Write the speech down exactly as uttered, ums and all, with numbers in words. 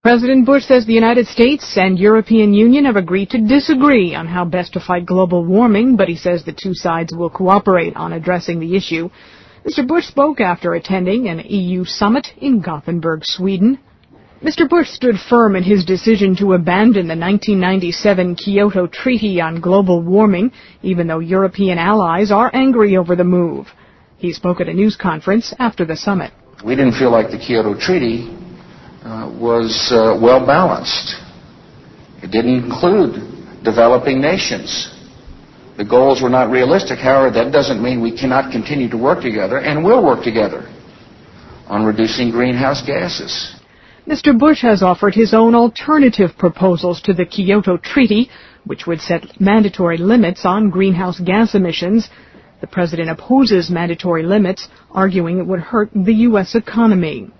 President Bush says the United States and European Union have agreed to disagree on how best to fight global warming, but he says the two sides will cooperate on addressing the issue. Mister Bush spoke after attending an E U summit in Gothenburg, Sweden. Mister Bush stood firm in his decision to abandon the nineteen ninety-seven Kyoto Treaty on global warming, even though European allies are angry over the move. He spoke at a news conference after the summit. We didn't feel like the Kyoto Treaty uh, was uh, well balanced. It didn't include developing nations. The goals were not realistic. However, that doesn't mean we cannot continue to work together, and will work together on reducing greenhouse gases. Mister Bush has offered his own alternative proposals to the Kyoto Treaty, which would set mandatory limits on greenhouse gas emissions. The president opposes mandatory limits, arguing it would hurt the U S economy.